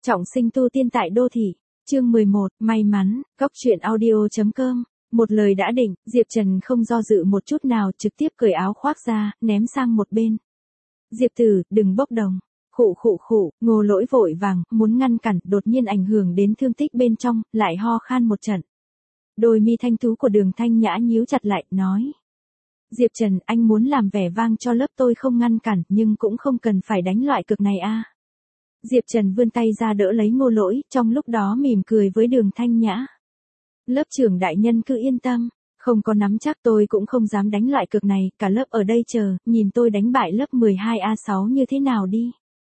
Trọng sinh tu tiên tại đô thị. Chương 11, may mắn, góc truyện audio.com. Một lời đã định, Diệp Trần không do dự một chút nào, trực tiếp cởi áo khoác ra, ném sang một bên. Diệp tử, đừng bốc đồng. Khụ, Ngô Lỗi vội vàng, muốn ngăn cản, đột nhiên ảnh hưởng đến thương tích bên trong, lại ho khan một trận. Đôi mi thanh tú của Đường Thanh Nhã nhíu chặt lại, nói. Diệp Trần, anh muốn làm vẻ vang cho lớp tôi không ngăn cản, nhưng cũng không cần phải đánh loại cực này a. Diệp Trần vươn tay ra đỡ lấy Ngô Lỗi, trong lúc đó mỉm cười với Đường Thanh Nhã. Lớp trưởng đại nhân cứ yên tâm, không có nắm chắc tôi cũng không dám đánh loại cực này, cả lớp ở đây chờ, nhìn tôi đánh bại lớp 12A6 như thế nào đi.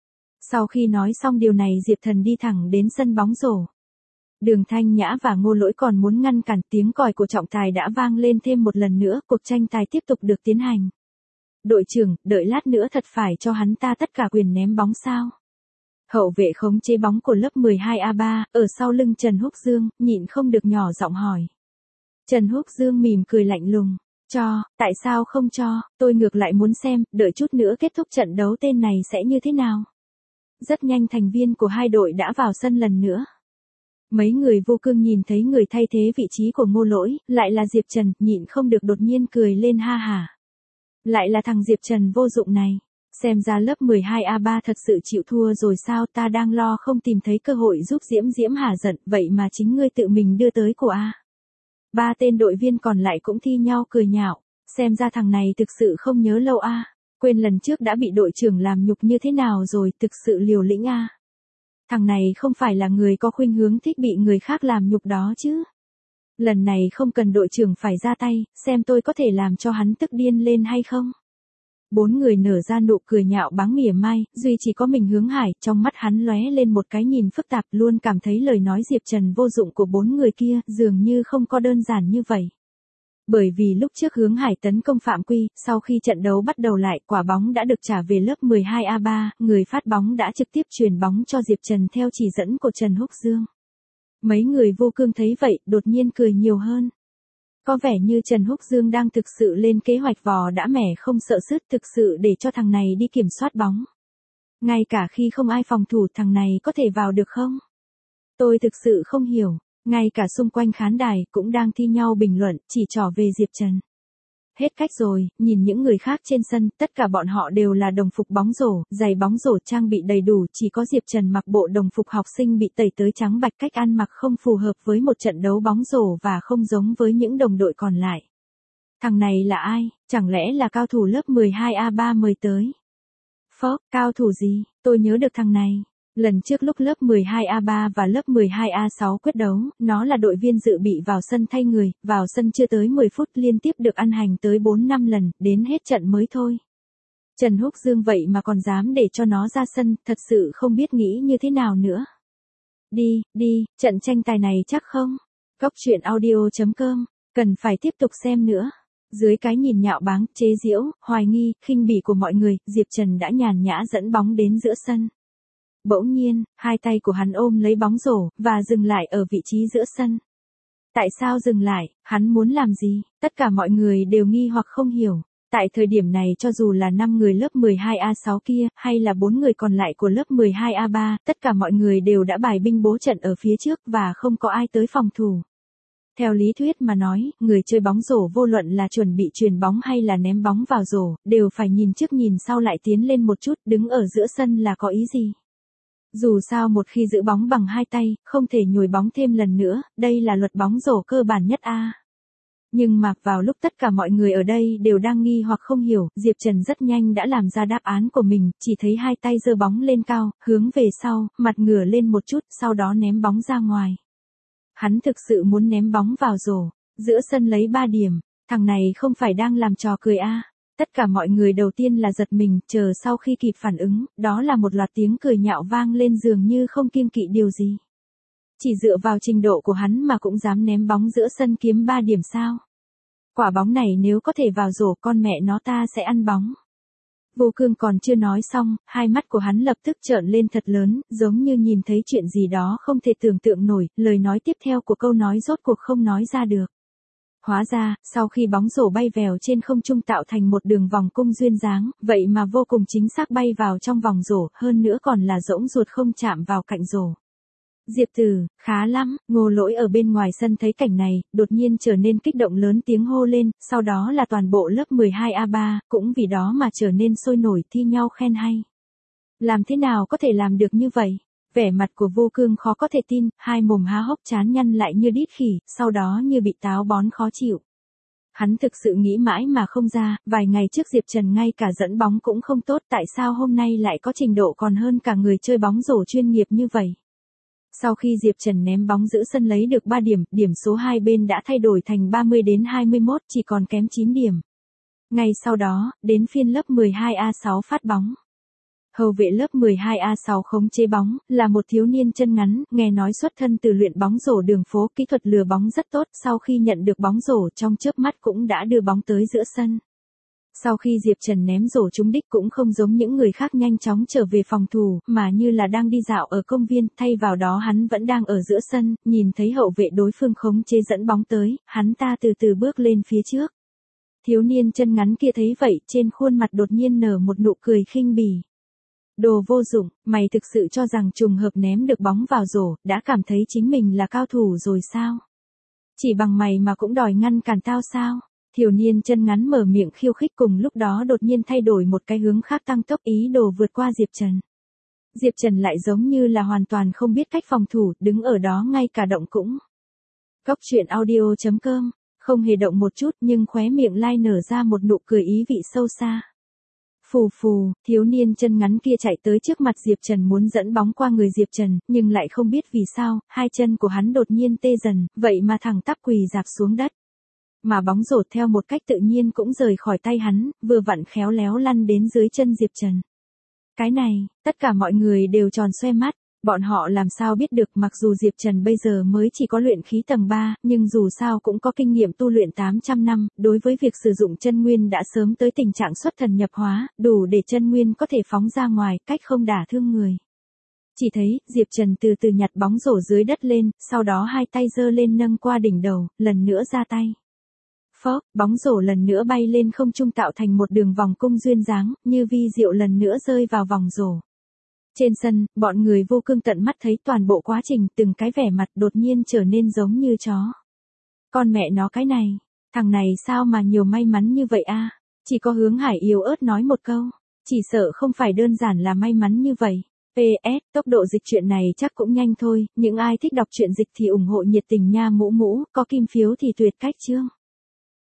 Sau khi nói xong điều này Diệp Thần đi thẳng đến sân bóng rổ. Đường Thanh Nhã và Ngô Lỗi còn muốn ngăn cản, tiếng còi của trọng tài đã vang lên thêm một lần nữa, cuộc tranh tài tiếp tục được tiến hành. Đội trưởng, đợi lát nữa thật phải cho hắn ta tất cả quyền ném bóng sao? Hậu vệ khống chế bóng của lớp 12A3, ở sau lưng Trần Húc Dương, nhịn không được nhỏ giọng hỏi. Trần Húc Dương mỉm cười lạnh lùng. Tại sao không cho, tôi ngược lại muốn xem, đợi chút nữa kết thúc trận đấu tên này sẽ như thế nào. Rất nhanh thành viên của hai đội đã vào sân lần nữa. Mấy người vô cương nhìn thấy người thay thế vị trí của Ngô Lỗi, lại là Diệp Trần, nhịn không được đột nhiên cười lên ha hả. Lại là thằng Diệp Trần vô dụng này. Xem ra lớp 12A3 thật sự chịu thua rồi sao, ta đang lo không tìm thấy cơ hội giúp Diễm hả giận, vậy mà chính ngươi tự mình đưa tới của a. Ba tên đội viên còn lại cũng thi nhau cười nhạo, xem ra thằng này thực sự không nhớ lâu a, quên lần trước đã bị đội trưởng làm nhục như thế nào rồi, thực sự liều lĩnh a. Thằng này không phải là người có khuynh hướng thích bị người khác làm nhục đó chứ. Lần này không cần đội trưởng phải ra tay, xem tôi có thể làm cho hắn tức điên lên hay không. Bốn người nở ra nụ cười nhạo báng mỉa mai, duy chỉ có mình Hướng Hải, trong mắt hắn lóe lên một cái nhìn phức tạp, luôn cảm thấy lời nói Diệp Trần vô dụng của bốn người kia, dường như không có đơn giản như vậy. Bởi vì lúc trước Hướng Hải tấn công phạm quy, sau khi trận đấu bắt đầu lại, quả bóng đã được trả về lớp 12A3, người phát bóng đã trực tiếp truyền bóng cho Diệp Trần theo chỉ dẫn của Trần Húc Dương. Mấy người vô cương thấy vậy, đột nhiên cười nhiều hơn. Có vẻ như Trần Húc Dương đang thực sự lên kế hoạch vò đã mẻ không sợ sứt, thực sự để cho thằng này đi kiểm soát bóng. Ngay cả khi không ai phòng thủ thằng này có thể vào được không? Tôi thực sự không hiểu, ngay cả xung quanh khán đài cũng đang thi nhau bình luận, chỉ trỏ về Diệp Trần. Hết cách rồi, nhìn những người khác trên sân, tất cả bọn họ đều là đồng phục bóng rổ, giày bóng rổ trang bị đầy đủ, chỉ có Diệp Trần mặc bộ đồng phục học sinh bị tẩy tới trắng bạch, cách ăn mặc không phù hợp với một trận đấu bóng rổ và không giống với những đồng đội còn lại. Thằng này là ai, chẳng lẽ là cao thủ lớp 12A3 mời tới? Phó, cao thủ gì, tôi nhớ được thằng này. Lần trước lúc lớp 12A3 và lớp 12A6 quyết đấu, nó là đội viên dự bị vào sân thay người, vào sân chưa tới 10 phút liên tiếp được ăn hành tới 4-5 lần, đến hết trận mới thôi. Trần Húc Dương vậy mà còn dám để cho nó ra sân, thật sự không biết nghĩ như thế nào nữa. Đi, trận tranh tài này chắc không? Góc truyện audio.com, cần phải tiếp tục xem nữa. Dưới cái nhìn nhạo báng, chế giễu, hoài nghi, khinh bỉ của mọi người, Diệp Trần đã nhàn nhã dẫn bóng đến giữa sân. Bỗng nhiên, hai tay của hắn ôm lấy bóng rổ, và dừng lại ở vị trí giữa sân. Tại sao dừng lại, hắn muốn làm gì? Tất cả mọi người đều nghi hoặc không hiểu. Tại thời điểm này cho dù là 5 người lớp 12A6 kia, hay là 4 người còn lại của lớp 12A3, tất cả mọi người đều đã bài binh bố trận ở phía trước và không có ai tới phòng thủ. Theo lý thuyết mà nói, người chơi bóng rổ vô luận là chuẩn bị chuyền bóng hay là ném bóng vào rổ, đều phải nhìn trước nhìn sau lại tiến lên một chút, đứng ở giữa sân là có ý gì? Dù sao một khi giữ bóng bằng hai tay, không thể nhồi bóng thêm lần nữa, đây là luật bóng rổ cơ bản nhất a. Nhưng mà vào lúc tất cả mọi người ở đây đều đang nghi hoặc không hiểu, Diệp Trần rất nhanh đã làm ra đáp án của mình, chỉ thấy hai tay giơ bóng lên cao, hướng về sau, mặt ngửa lên một chút, sau đó ném bóng ra ngoài. Hắn thực sự muốn ném bóng vào rổ, giữa sân lấy 3 điểm, thằng này không phải đang làm trò cười a. Tất cả mọi người đầu tiên là giật mình, chờ sau khi kịp phản ứng, đó là một loạt tiếng cười nhạo vang lên dường như không kiêng kỵ điều gì. Chỉ dựa vào trình độ của hắn mà cũng dám ném bóng giữa sân kiếm 3 điểm sao? Quả bóng này nếu có thể vào rổ con mẹ nó ta sẽ ăn bóng. Vô Cương còn chưa nói xong, hai mắt của hắn lập tức trợn lên thật lớn, giống như nhìn thấy chuyện gì đó không thể tưởng tượng nổi, lời nói tiếp theo của câu nói rốt cuộc không nói ra được. Hóa ra, sau khi bóng rổ bay vèo trên không trung tạo thành một đường vòng cung duyên dáng, vậy mà vô cùng chính xác bay vào trong vòng rổ, hơn nữa còn là rỗng ruột không chạm vào cạnh rổ. Diệp Tử, khá lắm, Ngô Lỗi ở bên ngoài sân thấy cảnh này, đột nhiên trở nên kích động lớn tiếng hô lên, sau đó là toàn bộ lớp 12A3, cũng vì đó mà trở nên sôi nổi thi nhau khen hay. Làm thế nào có thể làm được như vậy? Vẻ mặt của Vô Cương khó có thể tin, hai mồm há hốc trán nhăn lại như đít khỉ, sau đó như bị táo bón khó chịu. Hắn thực sự nghĩ mãi mà không ra, vài ngày trước Diệp Trần ngay cả dẫn bóng cũng không tốt, tại sao hôm nay lại có trình độ còn hơn cả người chơi bóng rổ chuyên nghiệp như vậy? Sau khi Diệp Trần ném bóng giữ sân lấy được 3 điểm, điểm số hai bên đã thay đổi thành 30 đến 21, chỉ còn kém 9 điểm. Ngay sau đó, đến phiên lớp 12A6 phát bóng. Hậu vệ lớp 12A6 khống chế bóng, là một thiếu niên chân ngắn, nghe nói xuất thân từ luyện bóng rổ đường phố, kỹ thuật lừa bóng rất tốt, sau khi nhận được bóng rổ trong chớp mắt cũng đã đưa bóng tới giữa sân. Sau khi Diệp Trần ném rổ trúng đích cũng không giống những người khác nhanh chóng trở về phòng thủ, mà như là đang đi dạo ở công viên, thay vào đó hắn vẫn đang ở giữa sân, nhìn thấy hậu vệ đối phương khống chế dẫn bóng tới, hắn ta từ từ bước lên phía trước. Thiếu niên chân ngắn kia thấy vậy, trên khuôn mặt đột nhiên nở một nụ cười khinh bỉ. Đồ vô dụng, mày thực sự cho rằng trùng hợp ném được bóng vào rổ, đã cảm thấy chính mình là cao thủ rồi sao? Chỉ bằng mày mà cũng đòi ngăn cản tao sao? Thiếu niên chân ngắn mở miệng khiêu khích, cùng lúc đó đột nhiên thay đổi một cái hướng khác tăng tốc ý đồ vượt qua Diệp Trần. Diệp Trần lại giống như là hoàn toàn không biết cách phòng thủ, đứng ở đó ngay cả động cũng. Góc truyện audio.com, không hề động một chút nhưng khóe miệng lai nở ra một nụ cười ý vị sâu xa. Phù phù, thiếu niên chân ngắn kia chạy tới trước mặt Diệp Trần muốn dẫn bóng qua người Diệp Trần, nhưng lại không biết vì sao, hai chân của hắn đột nhiên tê dần, vậy mà thẳng tắp quỳ rạp xuống đất. Mà bóng rổ theo một cách tự nhiên cũng rời khỏi tay hắn, vừa vặn khéo léo lăn đến dưới chân Diệp Trần. Cái này, tất cả mọi người đều tròn xoe mắt, bọn họ làm sao biết được, mặc dù Diệp Trần bây giờ mới chỉ có luyện khí tầng 3, nhưng dù sao cũng có kinh nghiệm tu luyện 800 năm, đối với việc sử dụng chân nguyên đã sớm tới tình trạng xuất thần nhập hóa, đủ để chân nguyên có thể phóng ra ngoài, cách không đả thương người. Chỉ thấy, Diệp Trần từ từ nhặt bóng rổ dưới đất lên, sau đó hai tay giơ lên nâng qua đỉnh đầu, lần nữa ra tay. Phốc, bóng rổ lần nữa bay lên không trung tạo thành một đường vòng cung duyên dáng, như vi diệu lần nữa rơi vào vòng rổ. Trên sân, bọn người Vô Cương tận mắt thấy toàn bộ quá trình, từng cái vẻ mặt đột nhiên trở nên giống như chó. Con mẹ nó cái này, thằng này sao mà nhiều may mắn như vậy a? Chỉ có Hướng Hải yếu ớt nói một câu, chỉ sợ không phải đơn giản là may mắn như vậy. PS, tốc độ dịch truyện này chắc cũng nhanh thôi, những ai thích đọc truyện dịch thì ủng hộ nhiệt tình nha mũ mũ, có kim phiếu thì tuyệt cách chương.